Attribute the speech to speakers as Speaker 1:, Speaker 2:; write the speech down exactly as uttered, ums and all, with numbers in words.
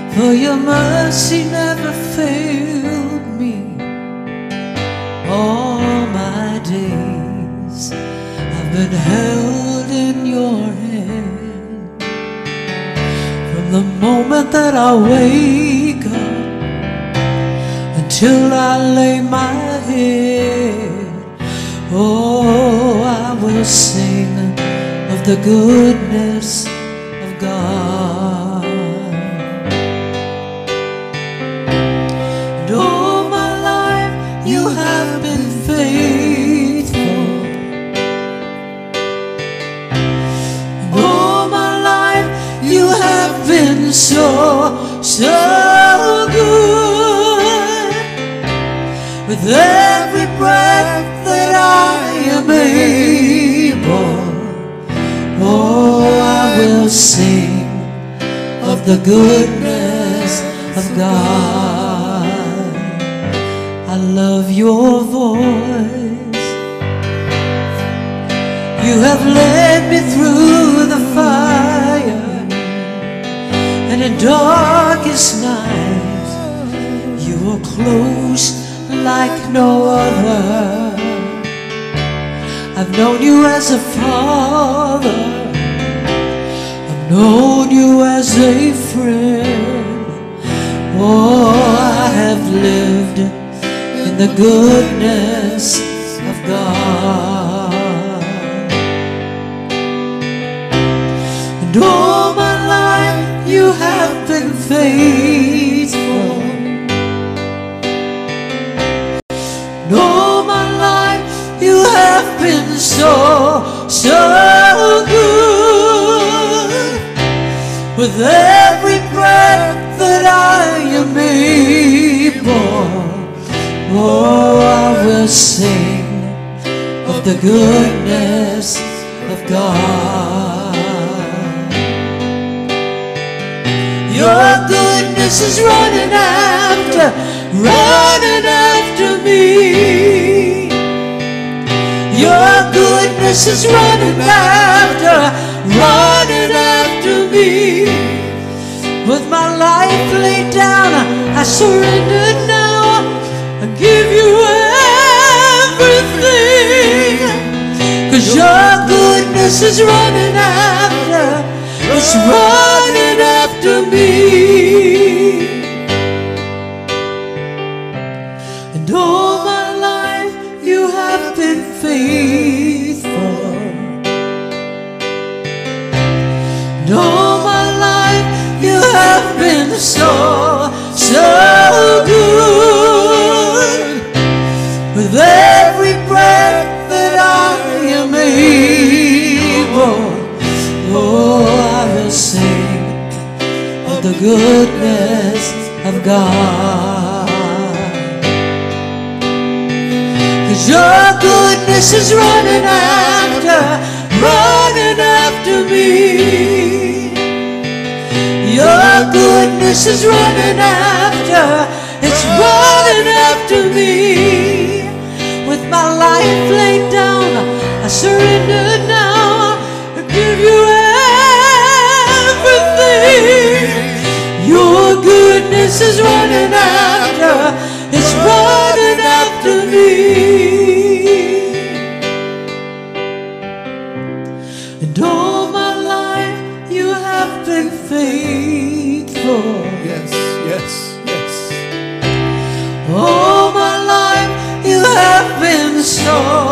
Speaker 1: for your mercy never failed me. All my days I've been held in your hand. From the moment that I wake up until I lay my head, oh, I will sing of the goodness of God. And all my life you have been faithful. And all my life you have been so, so good. With every breath that I am able, oh, I will sing of the goodness of God. I love your voice. You have led me through the fire, and in darkest night you are close like no other. I've known you as a father, I've known you as a friend. Oh, I have lived in the goodness of God. And all my life you have been faithful. And all my life you have been so, so good. With every breath that I am able, oh, I will sing of the goodness of God. Your goodness is running after, running after me. Your goodness is running after, running after me. With my life laid down, I surrender now. I give you everything. 'Cause your goodness is running after, it's running after me. And all my life you have been faithful. And all my life you have been so, so good. With every breath that I am able, oh, I will sing of the goodness of God. 'Cause your goodness is running after, running after me. Your goodness is running after, it's running after me. With my life laid down, I surrender now. I give you everything. Your goodness is running after, it's running after me. And all my life you have been faithful.
Speaker 2: Yes, yes, yes.
Speaker 1: All my life you have been so